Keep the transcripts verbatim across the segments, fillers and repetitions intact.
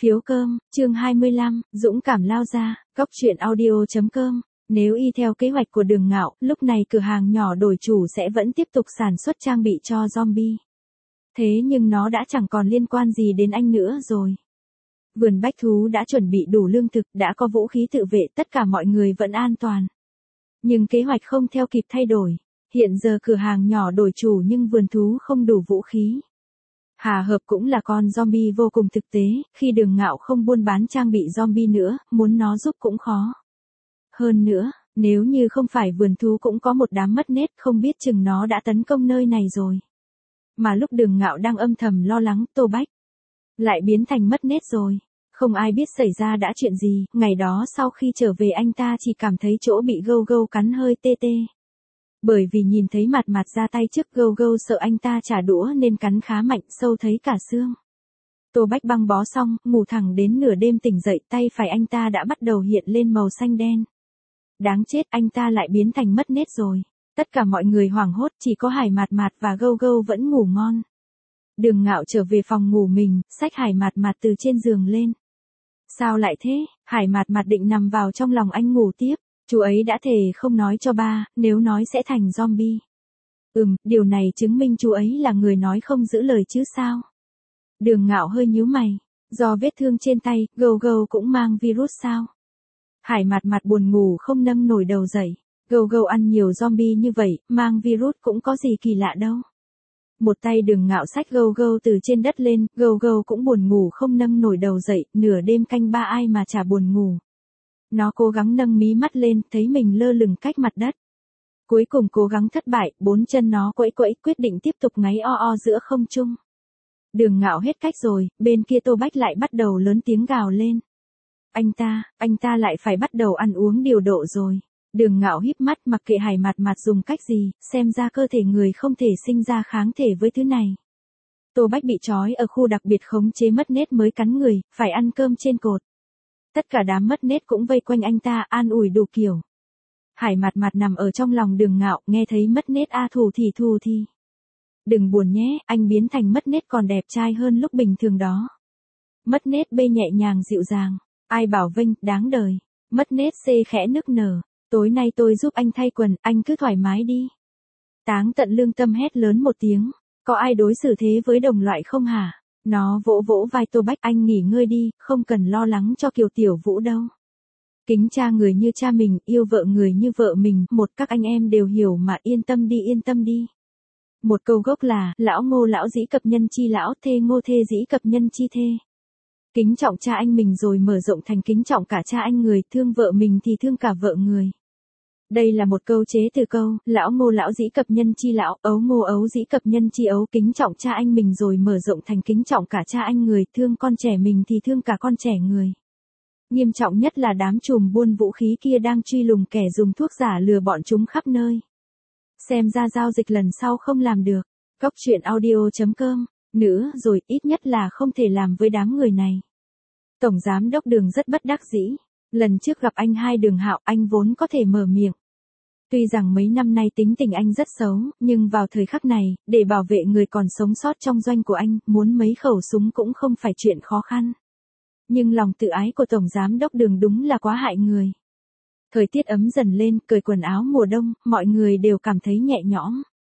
Phiếu cơm, chương hai mươi lăm, dũng cảm lao ra, góc truyện audio chấm com. Nếu y theo kế hoạch của Đường Ngạo, lúc này cửa hàng nhỏ đổi chủ sẽ vẫn tiếp tục sản xuất trang bị cho zombie. Thế nhưng nó đã chẳng còn liên quan gì đến anh nữa rồi. Vườn bách thú đã chuẩn bị đủ lương thực, đã có vũ khí tự vệ, tất cả mọi người vẫn an toàn. Nhưng kế hoạch không theo kịp thay đổi. Hiện giờ cửa hàng nhỏ đổi chủ nhưng vườn thú không đủ vũ khí. Hà Hợp cũng là con zombie vô cùng thực tế, khi Đường Ngạo không buôn bán trang bị zombie nữa, muốn nó giúp cũng khó. Hơn nữa, nếu như không phải vườn thú cũng có một đám mất nết, không biết chừng nó đã tấn công nơi này rồi. Mà lúc Đường Ngạo đang âm thầm lo lắng, Tô Bách lại biến thành mất nết rồi. Không ai biết xảy ra đã chuyện gì, ngày đó sau khi trở về anh ta chỉ cảm thấy chỗ bị gâu gâu cắn hơi tê tê. Bởi vì nhìn thấy mặt mặt ra tay trước, gâu gâu sợ anh ta trả đũa nên cắn khá mạnh, sâu thấy cả xương. Tô Bách băng bó xong, ngủ thẳng đến nửa đêm tỉnh dậy, tay phải anh ta đã bắt đầu hiện lên màu xanh đen. Đáng chết, anh ta lại biến thành mất nết rồi. Tất cả mọi người hoảng hốt, chỉ có Hải Mạt Mạt và Gâu Gâu vẫn ngủ ngon. Đường Ngạo trở về phòng ngủ mình, xách Hải Mạt Mạt từ trên giường lên. Sao lại thế? Hải Mạt Mạt định nằm vào trong lòng anh ngủ tiếp. Chú ấy đã thề không nói cho ba, nếu nói sẽ thành zombie. Ừm, điều này chứng minh chú ấy là người nói không giữ lời chứ sao? Đường Ngạo hơi nhíu mày. Do vết thương trên tay, Gâu Gâu cũng mang virus sao? Hải Mạt Mạt buồn ngủ không nâng nổi đầu dậy. Gâu Gâu ăn nhiều zombie như vậy, mang virus cũng có gì kỳ lạ đâu. Một tay Đường Ngạo xách Gâu Gâu từ trên đất lên, Gâu Gâu cũng buồn ngủ không nâng nổi đầu dậy, nửa đêm canh ba ai mà chả buồn ngủ. Nó cố gắng nâng mí mắt lên, thấy mình lơ lửng cách mặt đất. Cuối cùng cố gắng thất bại, bốn chân nó quẫy quẫy, quyết định tiếp tục ngáy o o giữa không trung. Đường Ngạo hết cách rồi, bên kia Tô Bách lại bắt đầu lớn tiếng gào lên. Anh ta, anh ta lại phải bắt đầu ăn uống điều độ rồi. Đường Ngạo híp mắt, mặc kệ Hải Mạt Mạt dùng cách gì, xem ra cơ thể người không thể sinh ra kháng thể với thứ này. Tô Bách bị trói ở khu đặc biệt khống chế mất nết mới cắn người, phải ăn cơm trên cột. Tất cả đám mất nết cũng vây quanh anh ta, an ủi đủ kiểu. Hải Mạt Mạt nằm ở trong lòng Đường Ngạo, nghe thấy mất nết a thù thì thù thì. Đừng buồn nhé, anh biến thành mất nết còn đẹp trai hơn lúc bình thường đó. Mất nết bê nhẹ nhàng dịu dàng, ai bảo vênh, đáng đời. Mất nết xê khẽ nức nở, tối nay tôi giúp anh thay quần, anh cứ thoải mái đi. Táng tận lương tâm hét lớn một tiếng, có ai đối xử thế với đồng loại không hả? Nó vỗ vỗ vai Tô Bách, anh nghỉ ngơi đi, không cần lo lắng cho Kiều Tiểu Vũ đâu. Kính cha người như cha mình, yêu vợ người như vợ mình, một các anh em đều hiểu mà, yên tâm đi yên tâm đi. Một câu gốc là, lão Ngô lão dĩ cập nhân chi lão, thê Ngô thê dĩ cập nhân chi thê. Kính trọng cha anh mình rồi mở rộng thành kính trọng cả cha anh người, thương vợ mình thì thương cả vợ người. Đây là một câu chế từ câu, lão Ngô lão dĩ cập nhân chi lão, ấu Ngô ấu dĩ cập nhân chi ấu, kính trọng cha anh mình rồi mở rộng thành kính trọng cả cha anh người, thương con trẻ mình thì thương cả con trẻ người. Nghiêm trọng nhất là đám trùm buôn vũ khí kia đang truy lùng kẻ dùng thuốc giả lừa bọn chúng khắp nơi. Xem ra giao dịch lần sau không làm được. Góc truyện audio chấm com. Nữa rồi, ít nhất là không thể làm với đám người này. Tổng giám đốc Đường rất bất đắc dĩ. Lần trước gặp anh hai Đường Hạo, anh vốn có thể mở miệng. Tuy rằng mấy năm nay tính tình anh rất xấu, nhưng vào thời khắc này, để bảo vệ người còn sống sót trong doanh của anh, muốn mấy khẩu súng cũng không phải chuyện khó khăn. Nhưng lòng tự ái của Tổng giám đốc Đường đúng là quá hại người. Thời tiết ấm dần lên, cởi quần áo mùa đông, mọi người đều cảm thấy nhẹ nhõm.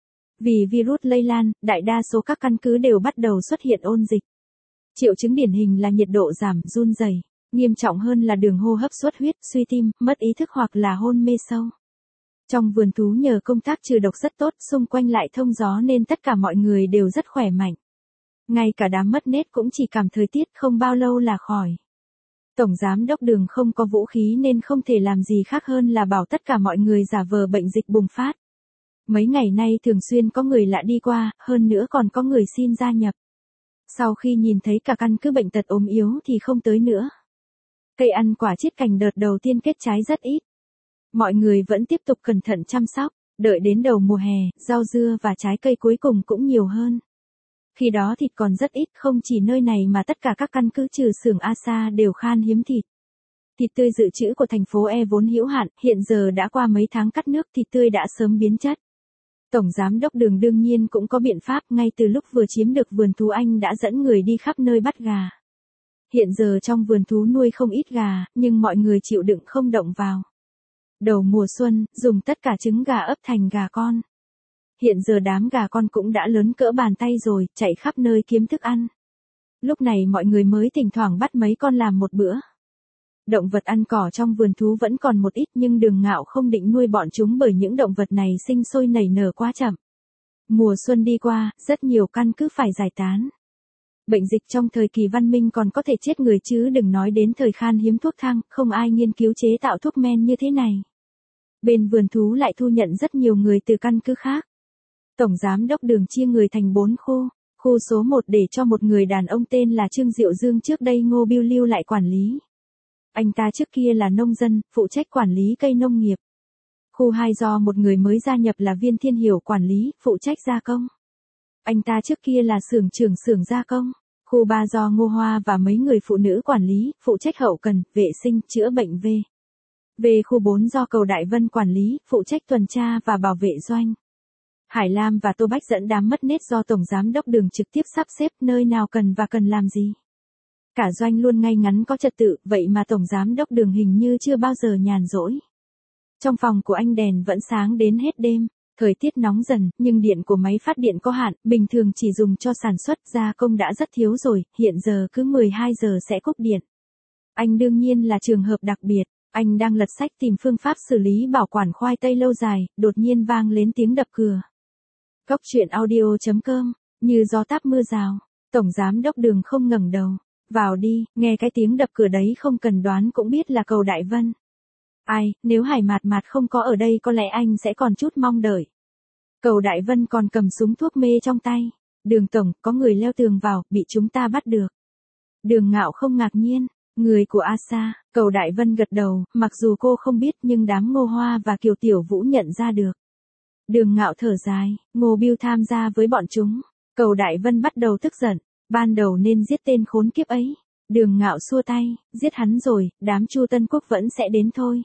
Vì virus lây lan, đại đa số các căn cứ đều bắt đầu xuất hiện ôn dịch. Triệu chứng điển hình là nhiệt độ giảm, run rẩy, nghiêm trọng hơn là đường hô hấp xuất huyết, suy tim, mất ý thức hoặc là hôn mê sâu. Trong vườn thú nhờ công tác trừ độc rất tốt, xung quanh lại thông gió nên tất cả mọi người đều rất khỏe mạnh. Ngay cả đám mất nết cũng chỉ cảm thời tiết không bao lâu là khỏi. Tổng giám đốc Đường không có vũ khí nên không thể làm gì khác hơn là bảo tất cả mọi người giả vờ bệnh dịch bùng phát. Mấy ngày nay thường xuyên có người lạ đi qua, hơn nữa còn có người xin gia nhập. Sau khi nhìn thấy cả căn cứ bệnh tật ốm yếu thì không tới nữa. Cây ăn quả chiết cành đợt đầu tiên kết trái rất ít. Mọi người vẫn tiếp tục cẩn thận chăm sóc, đợi đến đầu mùa hè, rau dưa và trái cây cuối cùng cũng nhiều hơn. Khi đó thịt còn rất ít, không chỉ nơi này mà tất cả các căn cứ trừ xưởng Asa đều khan hiếm thịt. Thịt tươi dự trữ của thành phố E vốn hữu hạn, hiện giờ đã qua mấy tháng cắt nước, thịt tươi đã sớm biến chất. Tổng giám đốc Đường đương nhiên cũng có biện pháp, ngay từ lúc vừa chiếm được vườn thú anh đã dẫn người đi khắp nơi bắt gà. Hiện giờ trong vườn thú nuôi không ít gà, nhưng mọi người chịu đựng không động vào. Đầu mùa xuân, dùng tất cả trứng gà ấp thành gà con. Hiện giờ đám gà con cũng đã lớn cỡ bàn tay rồi, chạy khắp nơi kiếm thức ăn. Lúc này mọi người mới thỉnh thoảng bắt mấy con làm một bữa. Động vật ăn cỏ trong vườn thú vẫn còn một ít, nhưng Đường Ngạo không định nuôi bọn chúng bởi những động vật này sinh sôi nảy nở quá chậm. Mùa xuân đi qua, rất nhiều căn cứ phải giải tán. Bệnh dịch trong thời kỳ văn minh còn có thể chết người chứ đừng nói đến thời khan hiếm thuốc thang, không ai nghiên cứu chế tạo thuốc men như thế này. Bên vườn thú lại thu nhận rất nhiều người từ căn cứ khác. Tổng giám đốc Đường chia người thành bốn khu, khu số một để cho một người đàn ông tên là Trương Diệu Dương trước đây Ngô Biêu lưu lại quản lý. Anh ta trước kia là nông dân, phụ trách quản lý cây nông nghiệp. Khu hai do một người mới gia nhập là Viên Thiên Hiểu quản lý, phụ trách gia công. Anh ta trước kia là xưởng trưởng xưởng gia công. Khu ba do Ngô Hoa và mấy người phụ nữ quản lý, phụ trách hậu cần, vệ sinh, chữa bệnh về. Về khu bốn do Cầu Đại Vân quản lý, phụ trách tuần tra và bảo vệ doanh. Hải Lam và Tô Bách dẫn đám mất nết do Tổng Giám đốc Đường trực tiếp sắp xếp nơi nào cần và cần làm gì. Cả doanh luôn ngay ngắn có trật tự, vậy mà Tổng Giám đốc Đường hình như chưa bao giờ nhàn rỗi. Trong phòng của anh đèn vẫn sáng đến hết đêm, thời tiết nóng dần, nhưng điện của máy phát điện có hạn, bình thường chỉ dùng cho sản xuất, gia công đã rất thiếu rồi, hiện giờ cứ mười hai giờ sẽ cúp điện. Anh đương nhiên là trường hợp đặc biệt, anh đang lật sách tìm phương pháp xử lý bảo quản khoai tây lâu dài, đột nhiên vang lên tiếng đập cửa. Cốc truyện audio chấm com, như gió táp mưa rào, Tổng Giám đốc Đường không ngẩng đầu. Vào đi, nghe cái tiếng đập cửa đấy không cần đoán cũng biết là Cầu Đại Vân. Ai, nếu Hải Mạt Mạt không có ở đây có lẽ anh sẽ còn chút mong đợi. Cầu Đại Vân còn cầm súng thuốc mê trong tay. Đường tổng, có người leo tường vào, bị chúng ta bắt được. Đường Ngạo không ngạc nhiên, người của A Sa, Cầu Đại Vân gật đầu, mặc dù cô không biết nhưng đám Ngô Hoa và Kiều Tiểu Vũ nhận ra được. Đường Ngạo thở dài, Ngô Biêu tham gia với bọn chúng. Cầu Đại Vân bắt đầu tức giận. Ban đầu nên giết tên khốn kiếp ấy. Đường Ngạo xua tay, giết hắn rồi, đám Chu Tân Quốc vẫn sẽ đến thôi.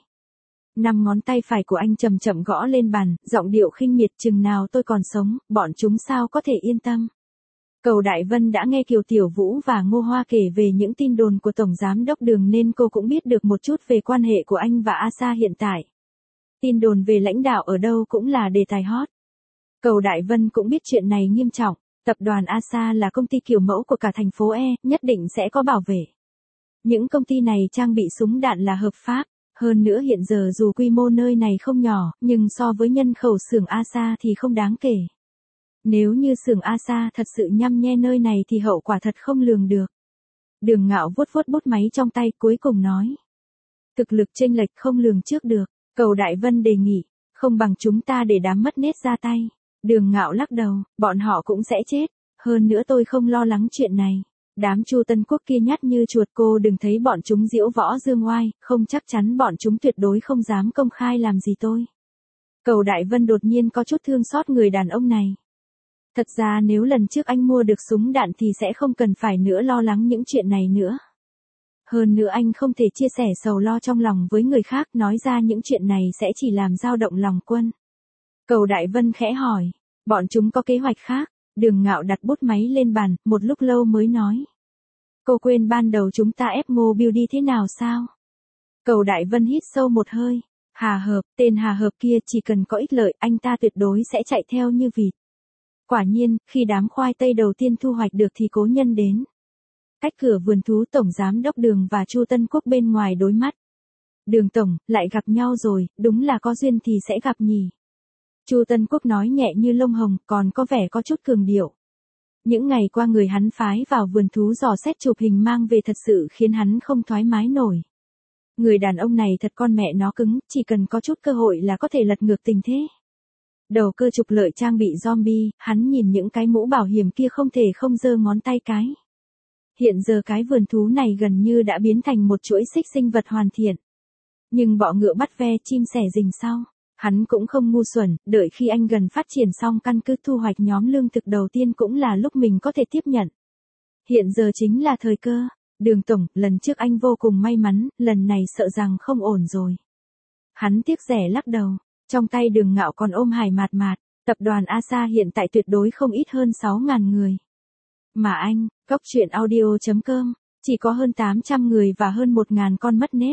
Năm ngón tay phải của anh chậm chậm gõ lên bàn, giọng điệu khinh miệt, chừng nào tôi còn sống, bọn chúng sao có thể yên tâm. Cầu Đại Vân đã nghe Kiều Tiểu Vũ và Ngô Hoa kể về những tin đồn của Tổng Giám đốc Đường nên cô cũng biết được một chút về quan hệ của anh và A Sa hiện tại. Tin đồn về lãnh đạo ở đâu cũng là đề tài hot. Cầu Đại Vân cũng biết chuyện này nghiêm trọng. Tập đoàn A Sa là công ty kiểu mẫu của cả thành phố E, nhất định sẽ có bảo vệ. Những công ty này trang bị súng đạn là hợp pháp. Hơn nữa hiện giờ dù quy mô nơi này không nhỏ, nhưng so với nhân khẩu xưởng A Sa thì không đáng kể. Nếu như xưởng A Sa thật sự nhăm nhe nơi này thì hậu quả thật không lường được. Đường Ngạo vuốt vuốt bút máy trong tay cuối cùng nói. Thực lực chênh lệch không lường trước được, Cầu Đại Vân đề nghị, không bằng chúng ta để đám mất nết ra tay. Đường Ngạo lắc đầu, bọn họ cũng sẽ chết, hơn nữa tôi không lo lắng chuyện này. Đám Chu Tân Quốc kia nhát như chuột, cô đừng thấy bọn chúng diễu võ dương oai, không chắc chắn bọn chúng tuyệt đối không dám công khai làm gì tôi. Cầu Đại Vân đột nhiên có chút thương xót người đàn ông này. Thật ra nếu lần trước anh mua được súng đạn thì sẽ không cần phải nữa lo lắng những chuyện này nữa. Hơn nữa anh không thể chia sẻ sầu lo trong lòng với người khác, nói ra những chuyện này sẽ chỉ làm dao động lòng quân. Cầu Đại Vân khẽ hỏi, bọn chúng có kế hoạch khác. Đường Ngạo đặt bút máy lên bàn, một lúc lâu mới nói. Cô quên ban đầu chúng ta ép Ngô Biêu đi thế nào sao? Cầu Đại Vân hít sâu một hơi. Hà Hợp, tên Hà Hợp kia chỉ cần có ích lợi, anh ta tuyệt đối sẽ chạy theo như vịt. Quả nhiên, khi đám khoai tây đầu tiên thu hoạch được thì cố nhân đến. Cách cửa vườn thú, Tổng Giám đốc Đường và Chu Tân Quốc bên ngoài đối mắt. Đường tổng, lại gặp nhau rồi, đúng là có duyên thì sẽ gặp nhỉ. Chu Tân Quốc nói nhẹ như lông hồng, còn có vẻ có chút cường điệu. Những ngày qua người hắn phái vào vườn thú dò xét chụp hình mang về thật sự khiến hắn không thoải mái nổi. Người đàn ông này thật con mẹ nó cứng, chỉ cần có chút cơ hội là có thể lật ngược tình thế. Đầu cơ trục lợi trang bị zombie, hắn nhìn những cái mũ bảo hiểm kia không thể không giơ ngón tay cái. Hiện giờ cái vườn thú này gần như đã biến thành một chuỗi xích sinh vật hoàn thiện. Nhưng bọ ngựa bắt ve chim sẻ rình sau. Hắn cũng không ngu xuẩn, đợi khi anh gần phát triển xong căn cứ thu hoạch nhóm lương thực đầu tiên cũng là lúc mình có thể tiếp nhận. Hiện giờ chính là thời cơ. Đường tổng, lần trước anh vô cùng may mắn, lần này sợ rằng không ổn rồi. Hắn tiếc rẻ lắc đầu, trong tay Đường Ngạo còn ôm Hải Mạt Mạt, tập đoàn A Sa hiện tại tuyệt đối không ít hơn sáu ngàn người. Mà anh, cốc truyện audio chấm com Chỉ có hơn tám trăm người và hơn một nghìn con mất nết.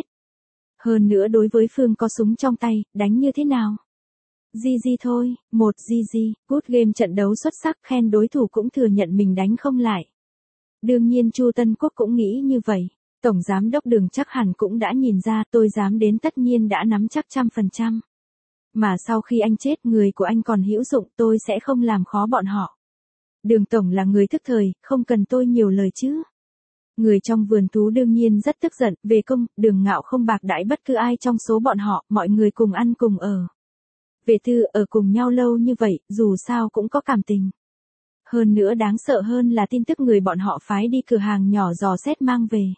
Hơn nữa đối với Phương có súng trong tay, đánh như thế nào? gi gi thôi, một gi gi, good game trận đấu xuất sắc, khen đối thủ cũng thừa nhận mình đánh không lại. Đương nhiên Chu Tân Quốc cũng nghĩ như vậy. Tổng giám đốc Đường chắc hẳn cũng đã nhìn ra, tôi dám đến tất nhiên đã nắm chắc trăm phần trăm. Mà sau khi anh chết, người của anh còn hữu dụng, tôi sẽ không làm khó bọn họ. Đường tổng là người thức thời, không cần tôi nhiều lời chứ. Người trong vườn thú đương nhiên rất tức giận, về công, Đường Ngạo không bạc đãi bất cứ ai trong số bọn họ, mọi người cùng ăn cùng ở. Về tư, ở cùng nhau lâu như vậy, dù sao cũng có cảm tình. Hơn nữa đáng sợ hơn là tin tức người bọn họ phái đi cửa hàng nhỏ dò xét mang về.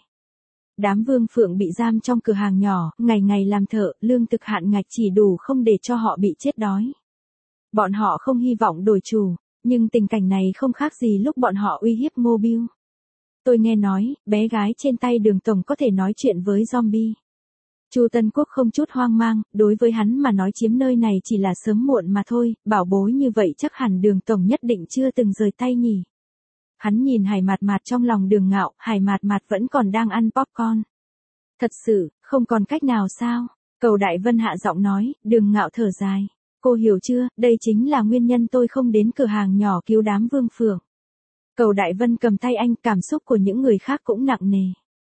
Đám Vương Phượng bị giam trong cửa hàng nhỏ, ngày ngày làm thợ, lương thực hạn ngạch chỉ đủ không để cho họ bị chết đói. Bọn họ không hy vọng đổi chủ, nhưng tình cảnh này không khác gì lúc bọn họ uy hiếp Ngô Bưu. Tôi nghe nói, bé gái trên tay Đường tổng có thể nói chuyện với zombie. Chu Tân Quốc không chút hoang mang, đối với hắn mà nói chiếm nơi này chỉ là sớm muộn mà thôi, bảo bối như vậy chắc hẳn Đường tổng nhất định chưa từng rời tay nhỉ. Hắn nhìn Hải Mạt Mạt trong lòng Đường Ngạo, Hải Mạt Mạt vẫn còn đang ăn popcorn. Thật sự, không còn cách nào sao? Cầu Đại Vân hạ giọng nói, Đường Ngạo thở dài. Cô hiểu chưa, đây chính là nguyên nhân tôi không đến cửa hàng nhỏ cứu đám Vương Phượng. Cầu Đại Vân cầm tay anh, cảm xúc của những người khác cũng nặng nề.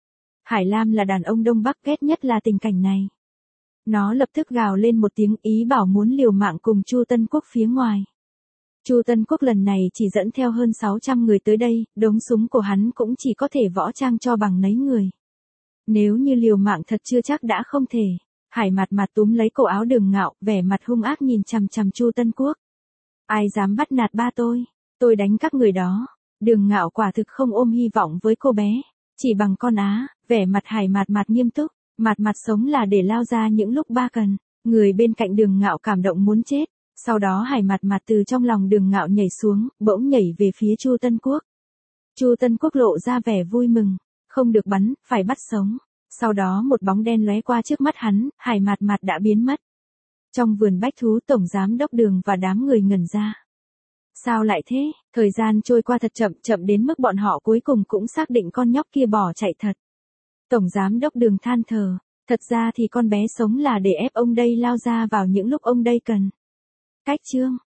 Hải Lam là đàn ông Đông Bắc ghét nhất là tình cảnh này. Nó lập tức gào lên một tiếng ý bảo muốn liều mạng cùng Chu Tân Quốc phía ngoài. Chu Tân Quốc lần này chỉ dẫn theo hơn sáu trăm người tới đây, đống súng của hắn cũng chỉ có thể võ trang cho bằng nấy người. Nếu như liều mạng thật chưa chắc đã không thể. Hải Mạt Mạt túm lấy cổ áo Đường Ngạo, vẻ mặt hung ác nhìn chằm chằm Chu Tân Quốc. Ai dám bắt nạt ba tôi, tôi đánh các người đó. Đường Ngạo quả thực không ôm hy vọng với cô bé, chỉ bằng con á, vẻ mặt Hải Mạt Mạt nghiêm túc, Mạt Mạt sống là để lao ra những lúc ba cần. Người bên cạnh Đường Ngạo cảm động muốn chết. Sau đó Hải Mạt Mạt từ trong lòng Đường Ngạo nhảy xuống, bỗng nhảy về phía Chu Tân Quốc. Chu Tân Quốc lộ ra vẻ vui mừng, không được bắn, phải bắt sống. Sau đó một bóng đen lóe qua trước mắt hắn, Hải Mạt Mạt đã biến mất. Trong vườn bách thú tổng giám đốc Đường và đám người ngẩn ra. Sao lại thế? Thời gian trôi qua thật chậm, chậm đến mức bọn họ cuối cùng cũng xác định con nhóc kia bỏ chạy thật. Tổng giám đốc Đường than thở, thật ra thì con bé sống là để ép ông đây lao ra vào những lúc ông đây cần. Cách chương